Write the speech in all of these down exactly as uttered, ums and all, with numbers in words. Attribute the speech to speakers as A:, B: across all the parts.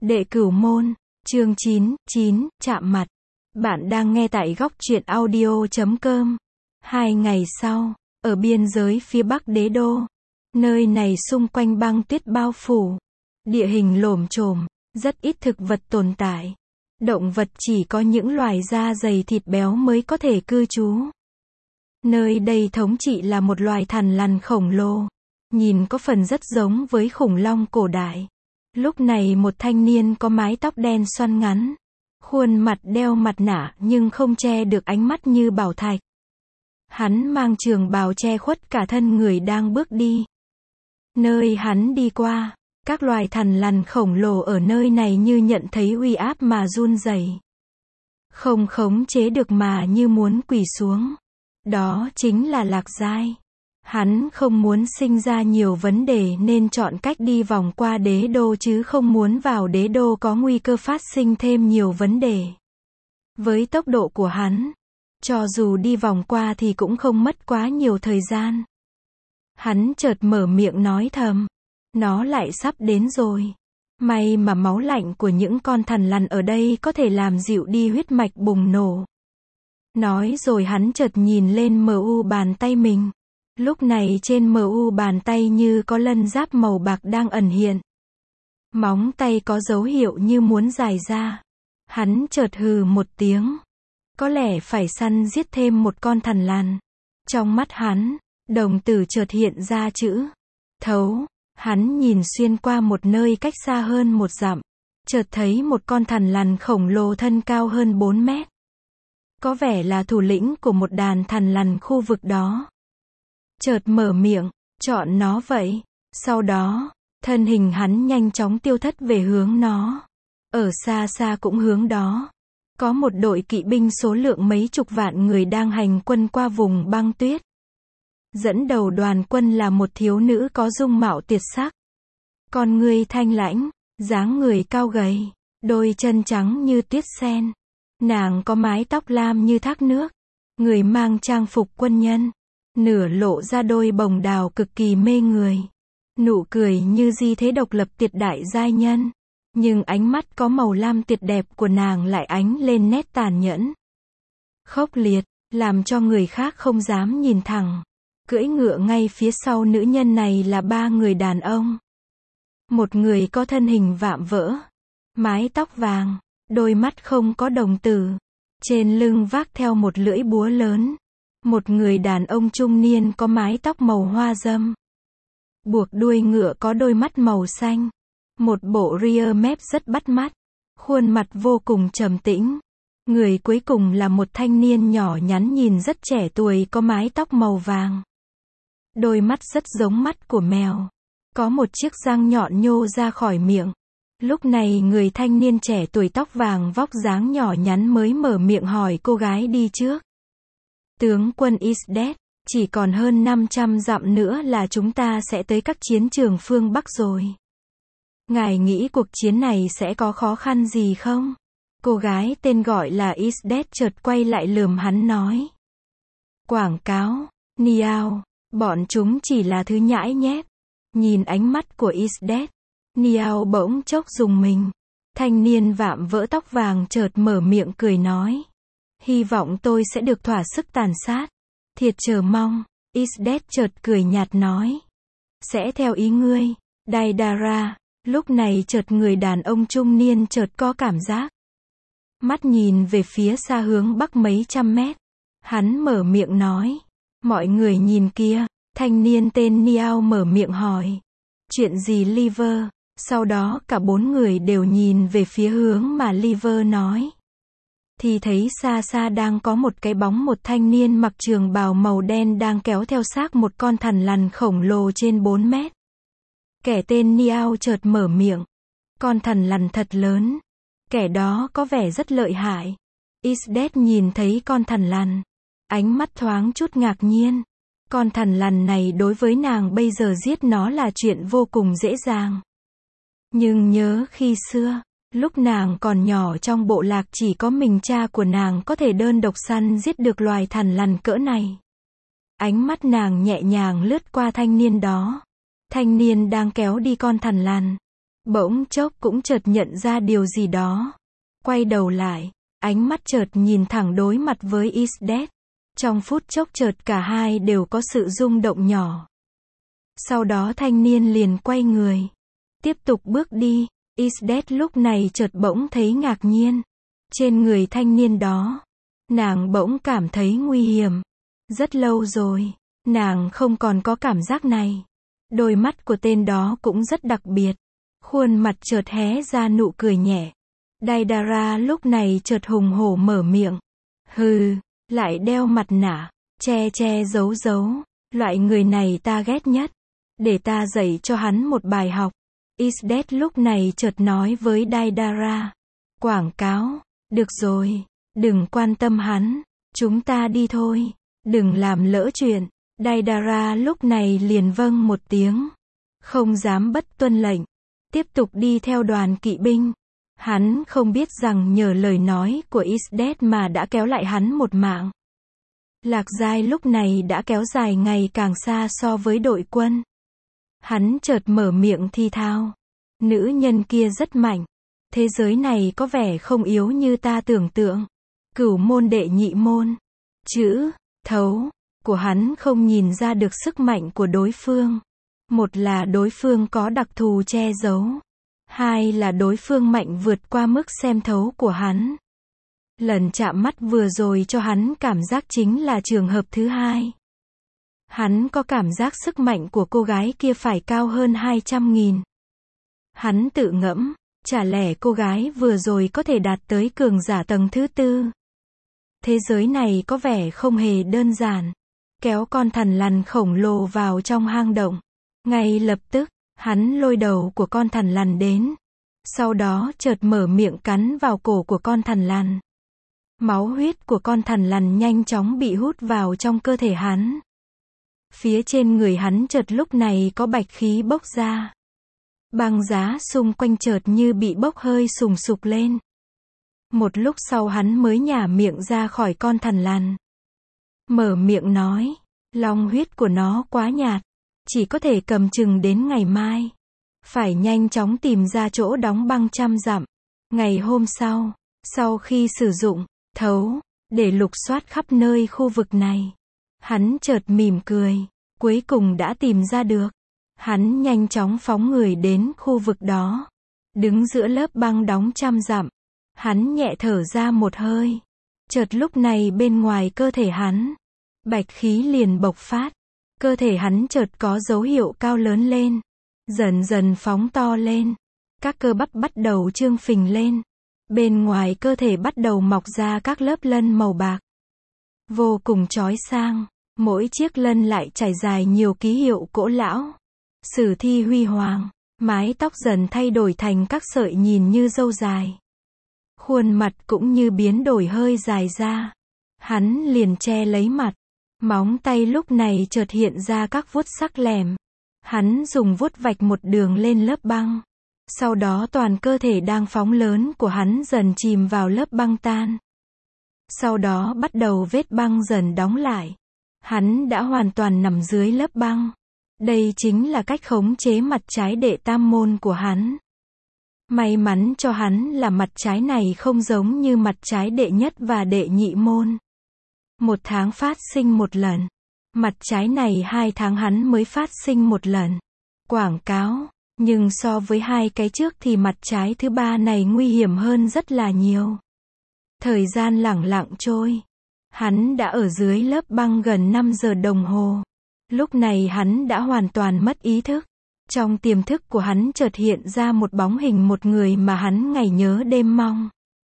A: Đệ Cửu Môn, chương chín, chín, chạm mặt. Bạn đang nghe tại góc truyện audio chấm com. Hai ngày sau, ở biên giới phía bắc đế đô, nơi này xung quanh băng tuyết bao phủ, địa hình lổm chổm, rất ít thực vật tồn tại. Động vật chỉ có những loài da dày thịt béo mới có thể cư trú. Nơi đây thống trị là một loài thằn lằn khổng lồ, nhìn có phần rất giống với khủng long cổ đại. Lúc này một thanh niên có mái tóc đen xoăn ngắn, khuôn mặt đeo mặt nạ nhưng không che được ánh mắt như bảo thạch. Hắn mang trường bào che khuất cả thân người đang bước đi. Nơi hắn đi qua, các loài thằn lằn khổng lồ ở nơi này như nhận thấy uy áp mà run rẩy. Không khống chế được mà như muốn quỳ xuống. Đó chính là Lạc Giai. Hắn không muốn sinh ra nhiều vấn đề nên chọn cách đi vòng qua đế đô chứ không muốn vào đế đô có nguy cơ phát sinh thêm nhiều vấn đề. Với tốc độ của hắn, cho dù đi vòng qua thì cũng không mất quá nhiều thời gian. Hắn chợt mở miệng nói thầm, nó lại sắp đến rồi. May mà máu lạnh của những con thằn lằn ở đây có thể làm dịu đi huyết mạch bùng nổ. Nói rồi hắn chợt nhìn lên mờ u bàn tay mình. Lúc này trên mờ u bàn tay như có lân giáp màu bạc đang ẩn hiện. Móng tay có dấu hiệu như muốn dài ra. Hắn chợt hừ một tiếng. Có lẽ phải săn giết thêm một con thằn lằn. Trong mắt hắn, đồng tử chợt hiện ra chữ thấu. Hắn nhìn xuyên qua một nơi cách xa hơn một dặm. Chợt thấy một con thằn lằn khổng lồ thân cao hơn bốn mét. Có vẻ là thủ lĩnh của một đàn thằn lằn khu vực đó. Chợt mở miệng, chọn nó vậy. Sau đó, thân hình hắn nhanh chóng tiêu thất về hướng nó. Ở xa xa cũng hướng đó. Có một đội kỵ binh số lượng mấy chục vạn người đang hành quân qua vùng băng tuyết. Dẫn đầu đoàn quân là một thiếu nữ có dung mạo tuyệt sắc. Con người thanh lãnh, dáng người cao gầy, đôi chân trắng như tuyết sen. Nàng có mái tóc lam như thác nước. Người mang trang phục quân nhân. Nửa lộ ra đôi bồng đào cực kỳ mê người. Nụ cười như di thế độc lập tuyệt đại giai nhân. Nhưng ánh mắt có màu lam tuyệt đẹp của nàng lại ánh lên nét tàn nhẫn. Khốc liệt, làm cho người khác không dám nhìn thẳng. Cưỡi ngựa ngay phía sau nữ nhân này là ba người đàn ông. Một người có thân hình vạm vỡ. Mái tóc vàng, đôi mắt không có đồng tử. Trên lưng vác theo một lưỡi búa lớn. Một người đàn ông trung niên có mái tóc màu hoa dâm. Buộc đuôi ngựa có đôi mắt màu xanh. Một bộ rear mép rất bắt mắt. Khuôn mặt vô cùng trầm tĩnh. Người cuối cùng là một thanh niên nhỏ nhắn nhìn rất trẻ tuổi có mái tóc màu vàng. Đôi mắt rất giống mắt của mèo. Có một chiếc răng nhọn nhô ra khỏi miệng. Lúc này người thanh niên trẻ tuổi tóc vàng vóc dáng nhỏ nhắn mới mở miệng hỏi cô gái đi trước. Tướng quân Isdet, chỉ còn hơn năm trăm dặm nữa là chúng ta sẽ tới các chiến trường phương Bắc rồi. Ngài nghĩ cuộc chiến này sẽ có khó khăn gì không? Cô gái tên gọi là Isdet chợt quay lại lườm hắn nói. Quảng cáo, Niao, bọn chúng chỉ là thứ nhãi nhép. Nhìn ánh mắt của Isdet, Niao bỗng chốc rùng mình. Thanh niên vạm vỡ tóc vàng chợt mở miệng cười nói. Hy vọng tôi sẽ được thỏa sức tàn sát. Thiệt chờ mong. Isdet chợt cười nhạt nói. Sẽ theo ý ngươi. Daidara. Lúc này chợt người đàn ông trung niên chợt có cảm giác. Mắt nhìn về phía xa hướng bắc mấy trăm mét. Hắn mở miệng nói. Mọi người nhìn kia. Thanh niên tên Niao mở miệng hỏi. Chuyện gì Liver? Sau đó cả bốn người đều nhìn về phía hướng mà Liver nói. Thì thấy xa xa đang có một cái bóng một thanh niên mặc trường bào màu đen đang kéo theo xác một con thằn lằn khổng lồ trên bốn mét. Kẻ tên Niao chợt mở miệng. Con thằn lằn thật lớn. Kẻ đó có vẻ rất lợi hại. Isdet nhìn thấy con thằn lằn. Ánh mắt thoáng chút ngạc nhiên. Con thằn lằn này đối với nàng bây giờ giết nó là chuyện vô cùng dễ dàng. Nhưng nhớ khi xưa, lúc nàng còn nhỏ trong bộ lạc chỉ có mình cha của nàng có thể đơn độc săn giết được loài thằn lằn cỡ này. Ánh mắt nàng nhẹ nhàng lướt qua thanh niên đó. Thanh niên đang kéo đi con thằn lằn. Bỗng chốc cũng chợt nhận ra điều gì đó. Quay đầu lại, ánh mắt chợt nhìn thẳng đối mặt với Isdet. Trong phút chốc chợt cả hai đều có sự rung động nhỏ. Sau đó thanh niên liền quay người, tiếp tục bước đi. Isdet lúc này chợt bỗng thấy ngạc nhiên. Trên người thanh niên đó, nàng bỗng cảm thấy nguy hiểm. Rất lâu rồi, nàng không còn có cảm giác này. Đôi mắt của tên đó cũng rất đặc biệt. Khuôn mặt chợt hé ra nụ cười nhẹ. Daidara lúc này chợt hùng hổ mở miệng. Hừ, lại đeo mặt nạ, che che giấu giấu, loại người này ta ghét nhất. Để ta dạy cho hắn một bài học. Isdet lúc này chợt nói với Daidara. Quảng cáo, được rồi, đừng quan tâm hắn, chúng ta đi thôi, đừng làm lỡ chuyện. Daidara lúc này liền vâng một tiếng, không dám bất tuân lệnh, tiếp tục đi theo đoàn kỵ binh. Hắn không biết rằng nhờ lời nói của Isdet mà đã kéo lại hắn một mạng. Lạc Giai lúc này đã kéo dài ngày càng xa so với đội quân. Hắn chợt mở miệng thi thao. Nữ nhân kia rất mạnh. Thế giới này có vẻ không yếu như ta tưởng tượng. Cửu môn đệ nhị môn. Chữ, thấu, của hắn không nhìn ra được sức mạnh của đối phương. Một là đối phương có đặc thù che giấu. Hai là đối phương mạnh vượt qua mức xem thấu của hắn. Lần chạm mắt vừa rồi cho hắn cảm giác chính là trường hợp thứ hai. Hắn có cảm giác sức mạnh của cô gái kia phải cao hơn hai trăm nghìn. Hắn tự ngẫm, chả lẽ cô gái vừa rồi có thể đạt tới cường giả tầng thứ tư. Thế giới này có vẻ không hề đơn giản. Kéo con thằn lằn khổng lồ vào trong hang động. Ngay lập tức, hắn lôi đầu của con thằn lằn đến. Sau đó chợt mở miệng cắn vào cổ của con thằn lằn. Máu huyết của con thằn lằn nhanh chóng bị hút vào trong cơ thể hắn. Phía trên người hắn chợt lúc này có bạch khí bốc ra. Băng giá xung quanh chợt như bị bốc hơi sùng sục lên. Một lúc sau hắn mới nhả miệng ra khỏi con thằn lằn. Mở miệng nói, long huyết của nó quá nhạt, chỉ có thể cầm chừng đến ngày mai. Phải nhanh chóng tìm ra chỗ đóng băng trăm dặm. Ngày hôm sau, sau khi sử dụng thấu để lục soát khắp nơi khu vực này, hắn chợt mỉm cười, cuối cùng đã tìm ra được. Hắn nhanh chóng phóng người đến khu vực đó, đứng giữa lớp băng đóng trăm dặm. Hắn nhẹ thở ra một hơi. Chợt lúc này bên ngoài cơ thể hắn, bạch khí liền bộc phát. Cơ thể hắn chợt có dấu hiệu cao lớn lên, dần dần phóng to lên. Các cơ bắp bắt đầu trương phình lên. Bên ngoài cơ thể bắt đầu mọc ra các lớp lân màu bạc. Vô cùng chói sang, mỗi chiếc lân lại trải dài nhiều ký hiệu cổ lão. Sử thi huy hoàng, mái tóc dần thay đổi thành các sợi nhìn như râu dài. Khuôn mặt cũng như biến đổi hơi dài ra. Hắn liền che lấy mặt. Móng tay lúc này chợt hiện ra các vuốt sắc lẻm. Hắn dùng vuốt vạch một đường lên lớp băng. Sau đó toàn cơ thể đang phóng lớn của hắn dần chìm vào lớp băng tan. Sau đó bắt đầu vết băng dần đóng lại. Hắn đã hoàn toàn nằm dưới lớp băng. Đây chính là cách khống chế mặt trái đệ tam môn của hắn. May mắn cho hắn là mặt trái này không giống như mặt trái đệ nhất và đệ nhị môn. Một tháng phát sinh một lần. Mặt trái này hai tháng hắn mới phát sinh một lần. Quảng cáo. Nhưng so với hai cái trước thì mặt trái thứ ba này nguy hiểm hơn rất là nhiều. Thời gian lẳng lặng trôi. Hắn đã ở dưới lớp băng gần năm giờ đồng hồ. Lúc này hắn đã hoàn toàn mất ý thức. Trong tiềm thức của hắn chợt hiện ra một bóng hình một người mà hắn ngày nhớ đêm mong.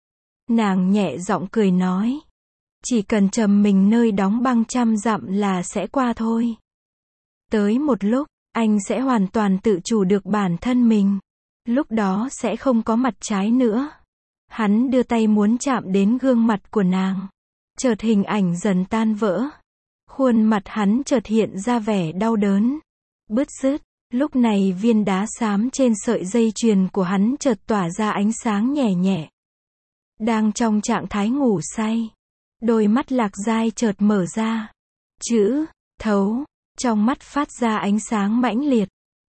A: Nàng nhẹ giọng cười nói. Chỉ cần trầm mình nơi đóng băng trăm dặm là sẽ qua thôi. Tới một lúc, anh sẽ hoàn toàn tự chủ được bản thân mình. Lúc đó sẽ không có mặt trái nữa. Hắn đưa tay muốn chạm đến gương mặt của nàng. Chợt hình ảnh dần tan vỡ. Khuôn mặt hắn chợt hiện ra vẻ đau đớn. Bứt rứt. Lúc này viên đá xám trên sợi dây chuyền của hắn chợt tỏa ra ánh sáng nhẹ nhẹ. Đang trong trạng thái ngủ say. Đôi mắt Lạc Giai chợt mở ra. Chữ, thấu, trong mắt phát ra ánh sáng mãnh liệt.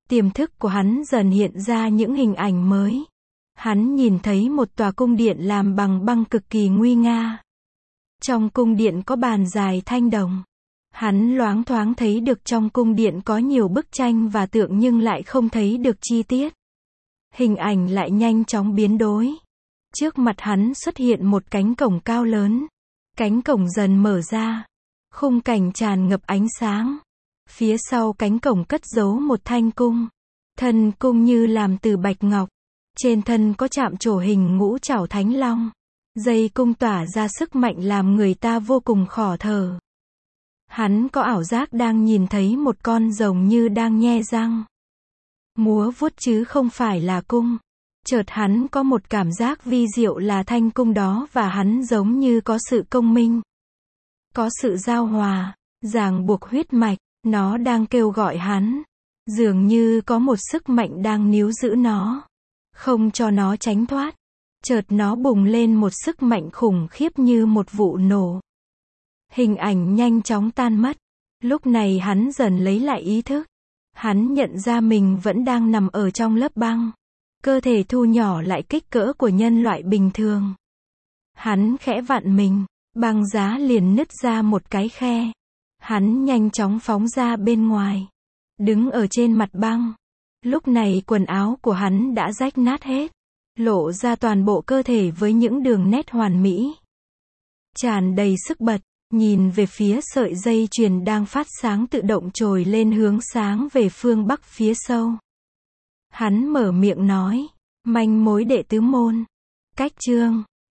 A: Tiềm thức của hắn dần hiện ra những hình ảnh mới. Hắn nhìn thấy một tòa cung điện làm bằng băng cực kỳ nguy nga. Trong cung điện có bàn dài thanh đồng. Hắn loáng thoáng thấy được trong cung điện có nhiều bức tranh và tượng nhưng lại không thấy được chi tiết. Hình ảnh lại nhanh chóng biến đổi. Trước mặt hắn xuất hiện một cánh cổng cao lớn. Cánh cổng dần mở ra. Khung cảnh tràn ngập ánh sáng. Phía sau cánh cổng cất giấu một thanh cung. Thân cung như làm từ bạch ngọc. Trên thân có chạm trổ hình ngũ trảo thánh long. Dây cung tỏa ra sức mạnh làm người ta vô cùng khó thở. Hắn có ảo giác đang nhìn thấy một con rồng như đang nhe răng. Múa vuốt chứ không phải là cung. Chợt hắn có một cảm giác vi diệu là thanh cung đó và hắn giống như có sự công minh. Có sự giao hòa, ràng buộc huyết mạch, nó đang kêu gọi hắn. Dường như có một sức mạnh đang níu giữ nó. Không cho nó tránh thoát. Chợt nó bùng lên một sức mạnh khủng khiếp như một vụ nổ. Hình ảnh nhanh chóng tan mất. Lúc này hắn dần lấy lại ý thức. Hắn nhận ra mình vẫn đang nằm ở trong lớp băng. Cơ thể thu nhỏ lại kích cỡ của nhân loại bình thường. Hắn khẽ vặn mình, băng giá liền nứt ra một cái khe. Hắn nhanh chóng phóng ra bên ngoài. Đứng ở trên mặt băng. Lúc này quần áo của hắn đã rách nát hết. Lộ ra toàn bộ cơ thể với những đường nét hoàn mỹ. Tràn đầy sức bật. Nhìn về phía sợi dây chuyền đang phát sáng tự động trồi lên hướng sáng về phương bắc phía sâu. Hắn mở miệng nói. Manh mối đệ tứ môn. Cách chương.